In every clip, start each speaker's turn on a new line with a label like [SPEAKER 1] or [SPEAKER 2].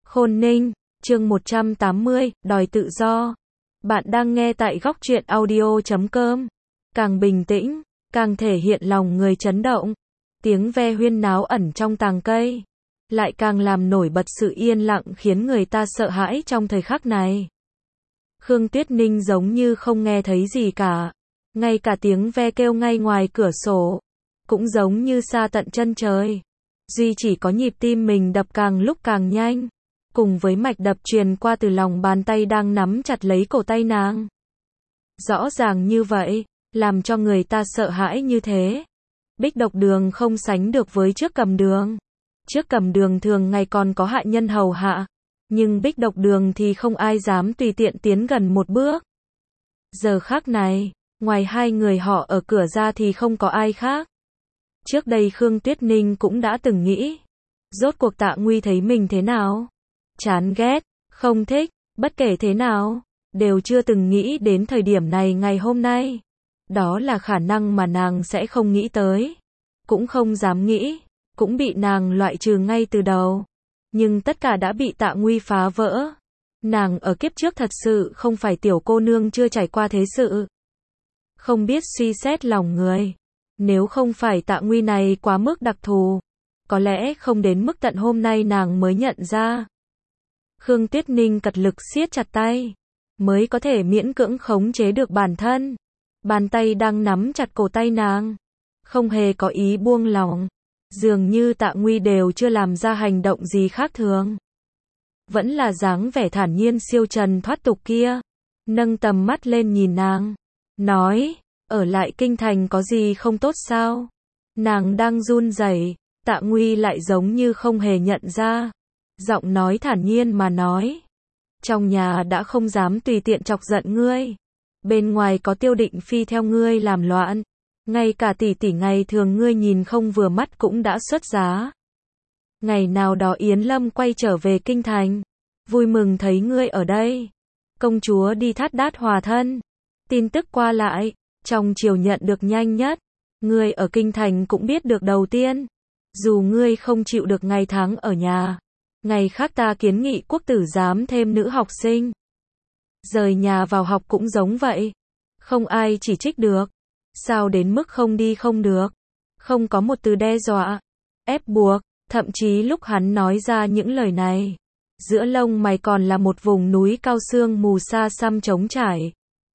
[SPEAKER 1] Khôn Ninh, chương 180, đòi tự do. Bạn đang nghe tại góc truyện audio.com. Càng bình tĩnh, càng thể hiện lòng người chấn động. Tiếng ve huyên náo ẩn trong tàng cây, lại càng làm nổi bật sự yên lặng khiến người ta sợ hãi trong thời khắc này. Khương Tuyết Ninh giống như không nghe thấy gì cả. Ngay cả tiếng ve kêu ngay ngoài cửa sổ, cũng giống như xa tận chân trời. Duy chỉ có nhịp tim mình đập càng lúc càng nhanh, cùng với mạch đập truyền qua từ lòng bàn tay đang nắm chặt lấy cổ tay nàng. Rõ ràng như vậy, làm cho người ta sợ hãi như thế. Bích Độc Đường không sánh được với trước Cầm Đường. Trước Cầm Đường thường ngày còn có hạ nhân hầu hạ, nhưng Bích Độc Đường thì không ai dám tùy tiện tiến gần một bước. Giờ khắc này, ngoài hai người họ ở cửa ra thì không có ai khác. Trước đây Khương Tuyết Ninh cũng đã từng nghĩ, rốt cuộc Tạ Nguy thấy mình thế nào? Chán ghét, không thích, bất kể thế nào, đều chưa từng nghĩ đến thời điểm này ngày hôm nay. Đó là khả năng mà nàng sẽ không nghĩ tới, cũng không dám nghĩ, cũng bị nàng loại trừ ngay từ đầu. Nhưng tất cả đã bị Tạ Nguy phá vỡ. Nàng ở kiếp trước thật sự không phải tiểu cô nương chưa trải qua thế sự, không biết suy xét lòng người. Nếu không phải Tạ Nguy này quá mức đặc thù, có lẽ không đến mức tận hôm nay nàng mới nhận ra. Khương Tuyết Ninh cật lực siết chặt tay, mới có thể miễn cưỡng khống chế được bản thân. Bàn tay đang nắm chặt cổ tay nàng, không hề có ý buông lỏng. Dường như Tạ Nguy đều chưa làm ra hành động gì khác thường. Vẫn là dáng vẻ thản nhiên siêu trần thoát tục kia. Nâng tầm mắt lên nhìn nàng, nói, ở lại kinh thành có gì không tốt sao? Nàng đang run rẩy, Tạ Nguy lại giống như không hề nhận ra. Giọng nói thản nhiên mà nói, trong nhà đã không dám tùy tiện chọc giận ngươi. Bên ngoài có Tiêu Định Phi theo ngươi làm loạn. Ngay cả tỷ tỷ ngày thường ngươi nhìn không vừa mắt cũng đã xuất giá. Ngày nào đó Yến Lâm quay trở về kinh thành, vui mừng thấy ngươi ở đây. Công chúa đi thát đát hòa thân. Tin tức qua lại, trong triều nhận được nhanh nhất. Ngươi ở kinh thành cũng biết được đầu tiên. Dù ngươi không chịu được ngày tháng ở nhà, ngày khác ta kiến nghị quốc tử giám thêm nữ học sinh. Rời nhà vào học cũng giống vậy. Không ai chỉ trích được. Sao đến mức không đi không được? Không có một từ đe dọa, ép buộc. Thậm chí lúc hắn nói ra những lời này, giữa lông mày còn là một vùng núi cao sương mù xa xăm trống trải.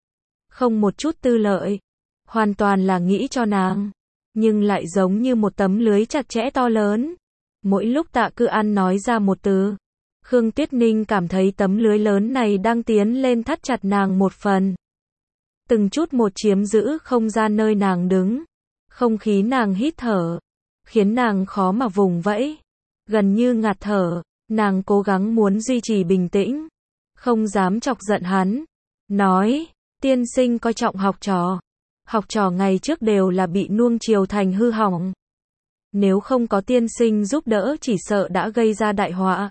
[SPEAKER 1] Không một chút tư lợi. Hoàn toàn là nghĩ cho nàng. Nhưng lại giống như một tấm lưới chặt chẽ to lớn. Mỗi lúc Tạ Cư An nói ra một từ, Khương Tuyết Ninh cảm thấy tấm lưới lớn này đang tiến lên thắt chặt nàng một phần. Từng chút một chiếm giữ không gian nơi nàng đứng. Không khí nàng hít thở, khiến nàng khó mà vùng vẫy. Gần như ngạt thở, nàng cố gắng muốn duy trì bình tĩnh. Không dám chọc giận hắn. Nói, tiên sinh coi trọng học trò. Học trò ngày trước đều là bị nuông chiều thành hư hỏng. Nếu không có tiên sinh giúp đỡ chỉ sợ đã gây ra đại họa.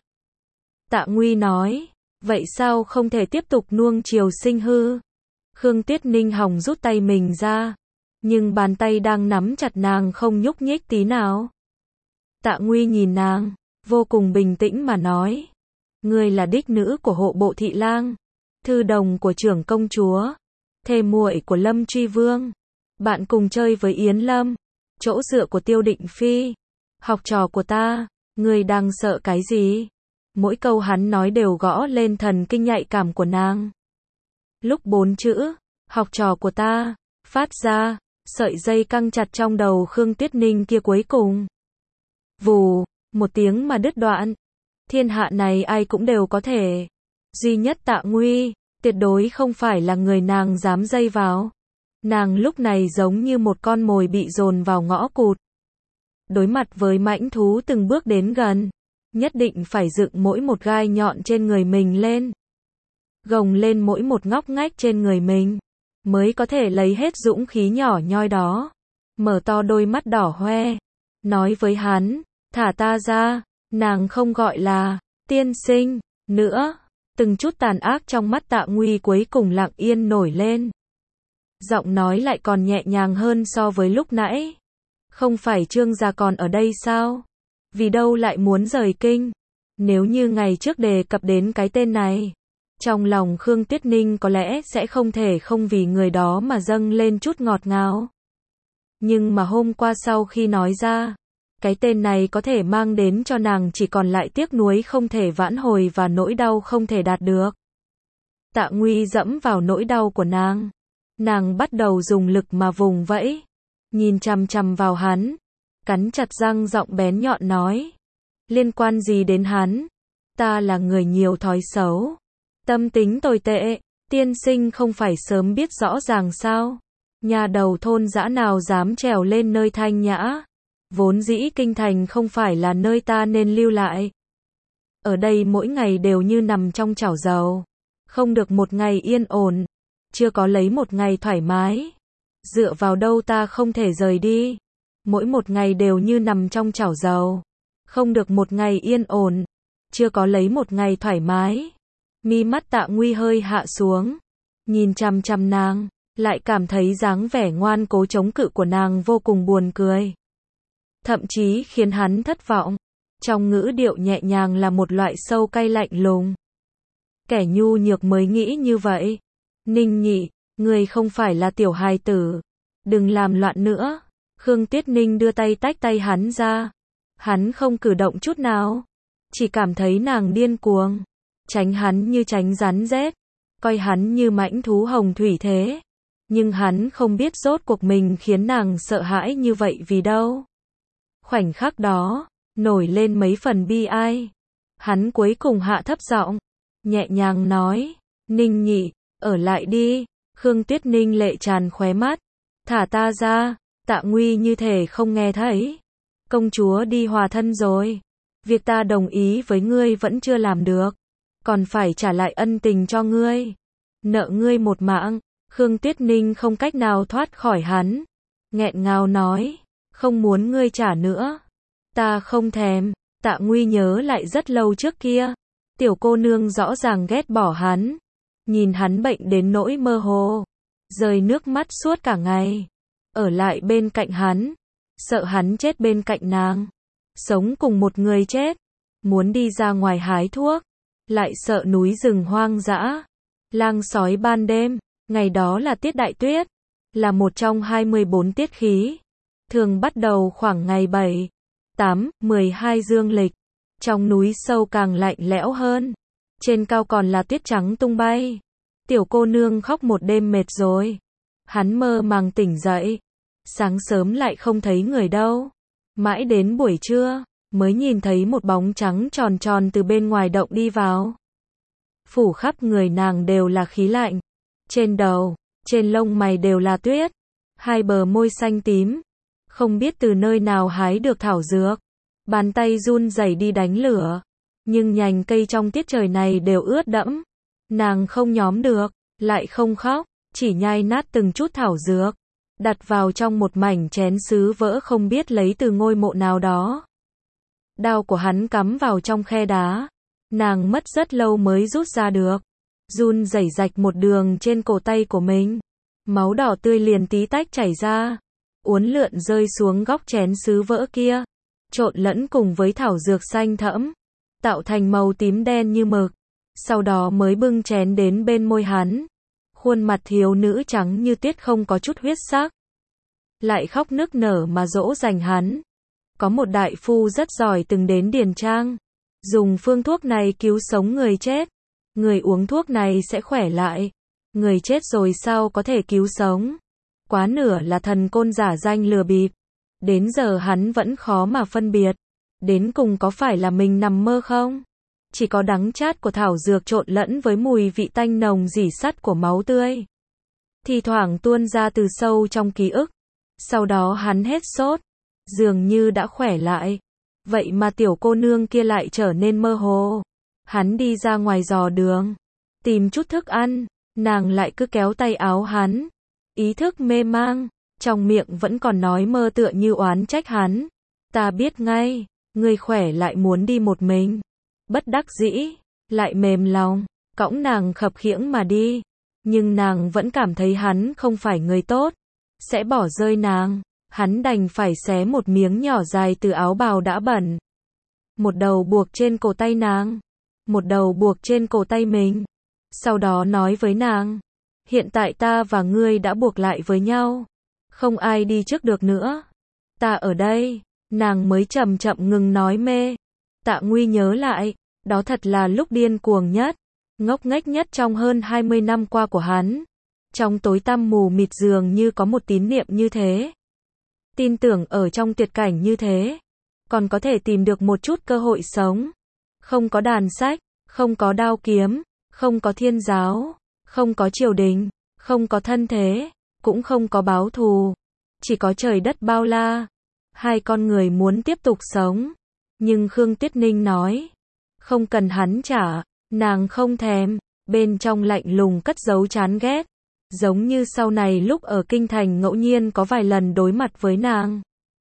[SPEAKER 1] Tạ Nguy nói, vậy sao không thể tiếp tục nuông chiều sinh hư? Khương Tuyết Ninh hòng rút tay mình ra, nhưng bàn tay đang nắm chặt nàng không nhúc nhích tí nào. Tạ Nguy nhìn nàng, vô cùng bình tĩnh mà nói, ngươi là đích nữ của hộ bộ thị lang, thư đồng của trưởng công chúa, thê muội của Lâm Truy Vương, bạn cùng chơi với Yến Lâm, chỗ dựa của Tiêu Định Phi, học trò của ta, ngươi đang sợ cái gì? Mỗi câu hắn nói đều gõ lên thần kinh nhạy cảm của nàng. Lúc 4 chữ, học trò của ta, phát ra, sợi dây căng chặt trong đầu Khương Tuyết Ninh kia cuối cùng. Vù, một tiếng mà đứt đoạn. Thiên hạ này ai cũng đều có thể. Duy nhất Tạ Nguy, tuyệt đối không phải là người nàng dám dây vào. Nàng lúc này giống như một con mồi bị dồn vào ngõ cụt. Đối mặt với mãnh thú từng bước đến gần, nhất định phải dựng mỗi một gai nhọn trên người mình lên. Gồng lên mỗi một ngóc ngách trên người mình, mới có thể lấy hết dũng khí nhỏ nhoi đó. Mở to đôi mắt đỏ hoe, nói với hắn, thả ta ra. Nàng không gọi là tiên sinh nữa. Từng chút tàn ác trong mắt Tạ Nguy cuối cùng lặng yên nổi lên. Giọng nói lại còn nhẹ nhàng hơn so với lúc nãy. Không phải Trương gia còn ở đây sao? Vì đâu lại muốn rời kinh? Nếu như ngày trước đề cập đến cái tên này, trong lòng Khương Tuyết Ninh có lẽ sẽ không thể không vì người đó mà dâng lên chút ngọt ngào. Nhưng mà hôm qua sau khi nói ra, cái tên này có thể mang đến cho nàng chỉ còn lại tiếc nuối không thể vãn hồi và nỗi đau không thể đạt được. Tạ Nguy dẫm vào nỗi đau của nàng. Nàng bắt đầu dùng lực mà vùng vẫy, nhìn chằm chằm vào hắn, cắn chặt răng, giọng bén nhọn nói: liên quan gì đến hắn? Ta là người nhiều thói xấu, tâm tính tồi tệ, tiên sinh không phải sớm biết rõ ràng sao? Nhà đầu thôn dã nào dám trèo lên nơi thanh nhã, vốn dĩ kinh thành không phải là nơi ta nên lưu lại. Ở đây mỗi ngày đều như nằm trong chảo dầu, không được một ngày yên ổn, chưa có lấy một ngày thoải mái. Dựa vào đâu ta không thể rời đi? Mỗi một ngày đều như nằm trong chảo dầu, không được một ngày yên ổn, chưa có lấy một ngày thoải mái. Mi mắt Tạ Nguy hơi hạ xuống, nhìn chằm chằm nàng, lại cảm thấy dáng vẻ ngoan cố chống cự của nàng vô cùng buồn cười. Thậm chí khiến hắn thất vọng. Trong ngữ điệu nhẹ nhàng là một loại sâu cay lạnh lùng. Kẻ nhu nhược mới nghĩ như vậy. Ninh Nhị, người không phải là tiểu hài tử, đừng làm loạn nữa. Khương Tuyết Ninh đưa tay tách tay hắn ra. Hắn không cử động chút nào, chỉ cảm thấy nàng điên cuồng, tránh hắn như tránh rắn rết, coi hắn như mãnh thú hồng thủy thế. Nhưng hắn không biết rốt cuộc mình khiến nàng sợ hãi như vậy vì đâu. Khoảnh khắc đó, nổi lên mấy phần bi ai. Hắn cuối cùng hạ thấp giọng, nhẹ nhàng nói: Ninh Nhị, ở lại đi. Khương Tuyết Ninh lệ tràn khóe mắt. Thả ta ra. Tạ Nguy như thể không nghe thấy. Công chúa đi hòa thân rồi. Việc ta đồng ý với ngươi vẫn chưa làm được, còn phải trả lại ân tình cho ngươi. Nợ ngươi một mạng. Khương Tuyết Ninh không cách nào thoát khỏi hắn, nghẹn ngào nói: không muốn ngươi trả nữa. Ta không thèm. Tạ Nguy nhớ lại rất lâu trước kia, tiểu cô nương rõ ràng ghét bỏ hắn, nhìn hắn bệnh đến nỗi mơ hồ, rơi nước mắt suốt cả ngày, ở lại bên cạnh hắn, sợ hắn chết bên cạnh nàng, sống cùng một người chết, muốn đi ra ngoài hái thuốc, lại sợ núi rừng hoang dã, lang sói ban đêm. Ngày đó là tiết đại tuyết, là một trong 24 tiết khí, thường bắt đầu khoảng ngày 7, 8, 12 dương lịch. Trong núi sâu càng lạnh lẽo hơn, trên cao còn là tuyết trắng tung bay. Tiểu cô nương khóc một đêm mệt rồi, hắn mơ màng tỉnh dậy, sáng sớm lại không thấy người đâu, mãi đến buổi trưa mới nhìn thấy một bóng trắng tròn tròn từ bên ngoài động đi vào. Phủ khắp người nàng đều là khí lạnh, trên đầu, trên lông mày đều là tuyết, hai bờ môi xanh tím, không biết từ nơi nào hái được thảo dược, bàn tay run rẩy đi đánh lửa, nhưng nhành cây trong tiết trời này đều ướt đẫm. Nàng không nhóm được, lại không khóc, chỉ nhai nát từng chút thảo dược, đặt vào trong một mảnh chén sứ vỡ không biết lấy từ ngôi mộ nào đó. Đao của hắn cắm vào trong khe đá, nàng mất rất lâu mới rút ra được, run rẩy rạch một đường trên cổ tay của mình, máu đỏ tươi liền tí tách chảy ra, uốn lượn rơi xuống góc chén sứ vỡ kia, trộn lẫn cùng với thảo dược xanh thẫm, tạo thành màu tím đen như mực. Sau đó mới bưng chén đến bên môi hắn, khuôn mặt thiếu nữ trắng như tuyết không có chút huyết sắc, lại khóc nức nở mà dỗ dành hắn. Có một đại phu rất giỏi từng đến Điền Trang, dùng phương thuốc này cứu sống người chết, người uống thuốc này sẽ khỏe lại, người chết rồi sao có thể cứu sống, quá nửa là thần côn giả danh lừa bịp. Đến giờ hắn vẫn khó mà phân biệt, đến cùng có phải là mình nằm mơ không? Chỉ có đắng chát của thảo dược trộn lẫn với mùi vị tanh nồng rỉ sắt của máu tươi, thì thoảng tuôn ra từ sâu trong ký ức. Sau đó hắn hết sốt, dường như đã khỏe lại. Vậy mà tiểu cô nương kia lại trở nên mơ hồ. Hắn đi ra ngoài dò đường, tìm chút thức ăn, nàng lại cứ kéo tay áo hắn, ý thức mê mang, trong miệng vẫn còn nói mơ tựa như oán trách hắn. Ta biết ngay, ngươi khỏe lại muốn đi một mình. Bất đắc dĩ, lại mềm lòng, cõng nàng khập khiễng mà đi. Nhưng nàng vẫn cảm thấy hắn không phải người tốt, sẽ bỏ rơi nàng. Hắn đành phải xé một miếng nhỏ dài từ áo bào đã bẩn, một đầu buộc trên cổ tay nàng, một đầu buộc trên cổ tay mình. Sau đó nói với nàng, hiện tại ta và ngươi đã buộc lại với nhau, không ai đi trước được nữa. Ta ở đây, nàng mới chậm chậm ngừng nói mê. Tạ Nguy nhớ lại, đó thật là lúc điên cuồng nhất, ngốc nghếch nhất trong hơn 20 năm qua của hắn. Trong tối tăm mù mịt dường như có một tín niệm như thế. Tin tưởng ở trong tuyệt cảnh như thế, còn có thể tìm được một chút cơ hội sống. Không có đàn sách, không có đao kiếm, không có thiên giáo, không có triều đình, không có thân thế, cũng không có báo thù. Chỉ có trời đất bao la. Hai con người muốn tiếp tục sống. Nhưng Khương Tuyết Ninh nói, không cần hắn trả, nàng không thèm, bên trong lạnh lùng cất giấu chán ghét. Giống như sau này lúc ở kinh thành ngẫu nhiên có vài lần đối mặt với nàng.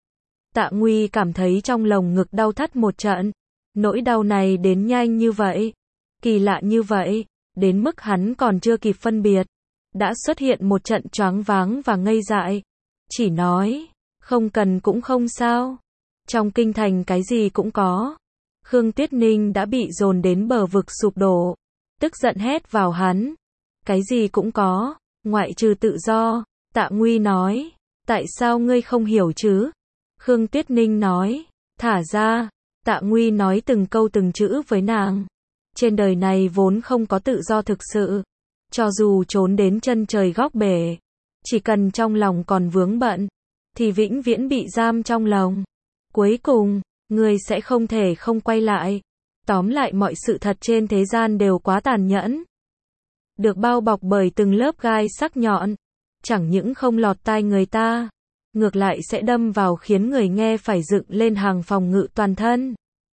[SPEAKER 1] Tạ Nguy cảm thấy trong lồng ngực đau thắt một trận. Nỗi đau này đến nhanh như vậy, kỳ lạ như vậy, đến mức hắn còn chưa kịp phân biệt, đã xuất hiện một trận choáng váng và ngây dại. Chỉ nói, không cần cũng không sao. Trong kinh thành cái gì cũng có. Khương Tuyết Ninh đã bị dồn đến bờ vực sụp đổ, tức giận hét vào hắn. Cái gì cũng có, ngoại trừ tự do. Tạ Nguy nói, tại sao ngươi không hiểu chứ? Khương Tuyết Ninh nói, thả ra. Tạ Nguy nói từng câu từng chữ với nàng. Trên đời này vốn không có tự do thực sự. Cho dù trốn đến chân trời góc bể, chỉ cần trong lòng còn vướng bận, thì vĩnh viễn bị giam trong lòng. Cuối cùng, người sẽ không thể không quay lại. Tóm lại mọi sự thật trên thế gian đều quá tàn nhẫn. Được bao bọc bởi từng lớp gai sắc nhọn. Chẳng những không lọt tai người ta, ngược lại sẽ đâm vào khiến người nghe phải dựng lên hàng phòng ngự toàn thân.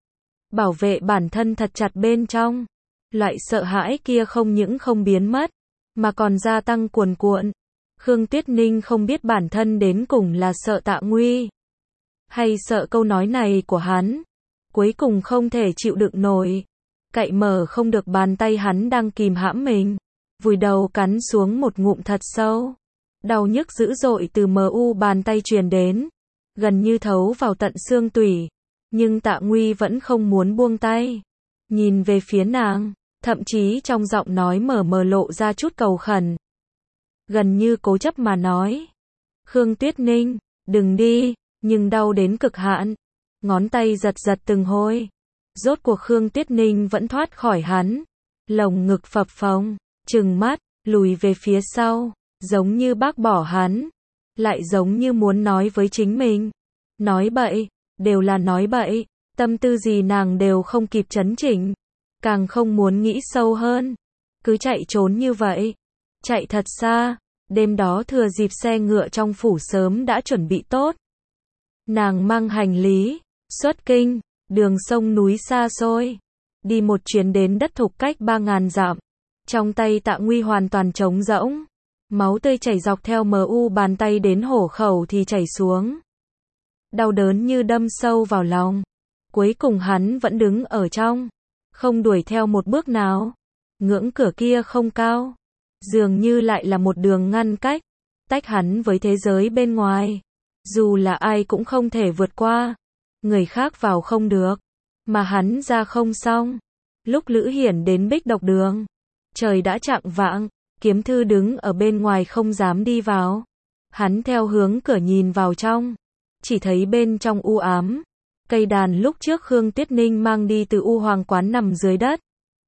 [SPEAKER 1] Bảo vệ bản thân thật chặt bên trong. Loại sợ hãi kia không những không biến mất, mà còn gia tăng cuồn cuộn. Khương Tuyết Ninh không biết bản thân đến cùng là sợ Tạ Nguy, hay sợ câu nói này của hắn. Cuối cùng không thể chịu đựng nổi, cậy mở không được bàn tay hắn đang kìm hãm mình, vùi đầu cắn xuống một ngụm thật sâu. Đau nhức dữ dội từ mu bàn tay truyền đến, gần như thấu vào tận xương tủy. Nhưng Tạ Nguy vẫn không muốn buông tay, nhìn về phía nàng, thậm chí trong giọng nói mờ lộ ra chút cầu khẩn. Gần như cố chấp mà nói, Khương Tuyết Ninh, đừng đi, nhưng đau đến cực hạn. Ngón tay giật từng hồi. Rốt cuộc Khương Tuyết Ninh vẫn thoát khỏi hắn. Lồng ngực phập phồng, trừng mắt, lùi về phía sau, giống như bác bỏ hắn, lại giống như muốn nói với chính mình. Nói bậy, đều là nói bậy, tâm tư gì nàng đều không kịp chấn chỉnh, càng không muốn nghĩ sâu hơn. Cứ chạy trốn như vậy, chạy thật xa. Đêm đó thừa dịp xe ngựa trong phủ sớm đã chuẩn bị tốt, nàng mang hành lý, xuất kinh, đường sông núi xa xôi, đi một chuyến đến đất thục cách 3.000 dặm. Trong tay Tạ Nguy hoàn toàn trống rỗng, máu tươi chảy dọc theo mu bàn tay đến hổ khẩu thì chảy xuống. Đau đớn như đâm sâu vào lòng. Cuối cùng hắn vẫn đứng ở trong, không đuổi theo một bước nào. Ngưỡng cửa kia không cao, dường như lại là một đường ngăn cách, tách hắn với thế giới bên ngoài. Dù là ai cũng không thể vượt qua. Người khác vào không được, mà hắn ra không xong. Lúc Lữ Hiển đến Bích Độc Đường, trời đã chạng vạng, Kiếm Thư đứng ở bên ngoài không dám đi vào. Hắn theo hướng cửa nhìn vào trong, chỉ thấy bên trong u ám. Cây đàn lúc trước Khương Tuyết Ninh mang đi từ U Hoàng quán nằm dưới đất.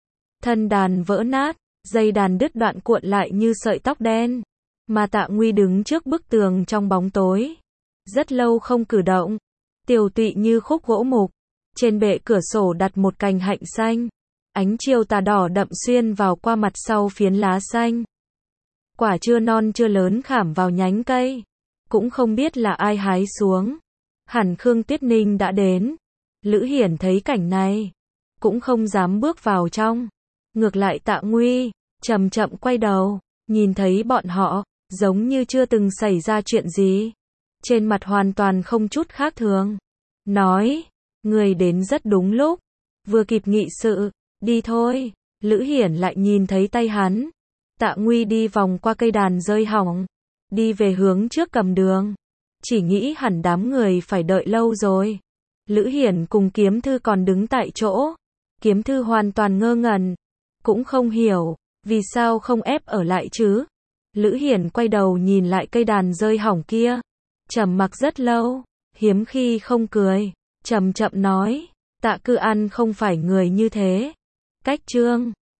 [SPEAKER 1] Thân đàn vỡ nát, dây đàn đứt đoạn cuộn lại như sợi tóc đen. Mà Tạ Nguy đứng trước bức tường trong bóng tối, rất lâu không cử động, tiều tụy như khúc gỗ mục. Trên bệ cửa sổ đặt một cành hạnh xanh, ánh chiều tà đỏ đậm xuyên vào qua mặt sau phiến lá xanh. Quả chưa non chưa lớn khảm vào nhánh cây, cũng không biết là ai hái xuống. Hẳn Khương Tuyết Ninh đã đến. Lữ Hiển thấy cảnh này, cũng không dám bước vào trong. Ngược lại Tạ Nguy, chậm chậm quay đầu, nhìn thấy bọn họ, giống như chưa từng xảy ra chuyện gì. Trên mặt hoàn toàn không chút khác thường. Nói, người đến rất đúng lúc, vừa kịp nghị sự, đi thôi. Lữ Hiển lại nhìn thấy tay hắn. Tạ Nguy đi vòng qua cây đàn rơi hỏng, đi về hướng trước cầm đường. Chỉ nghĩ hẳn đám người phải đợi lâu rồi. Lữ Hiển cùng Kiếm Thư còn đứng tại chỗ. Kiếm Thư hoàn toàn ngơ ngẩn. Cũng không hiểu, vì sao không ép ở lại chứ? Lữ Hiển quay đầu nhìn lại cây đàn rơi hỏng kia. Trầm mặc rất lâu, hiếm khi không cười. Chậm chậm nói, Tạ Cư An không phải người như thế. Cách Trương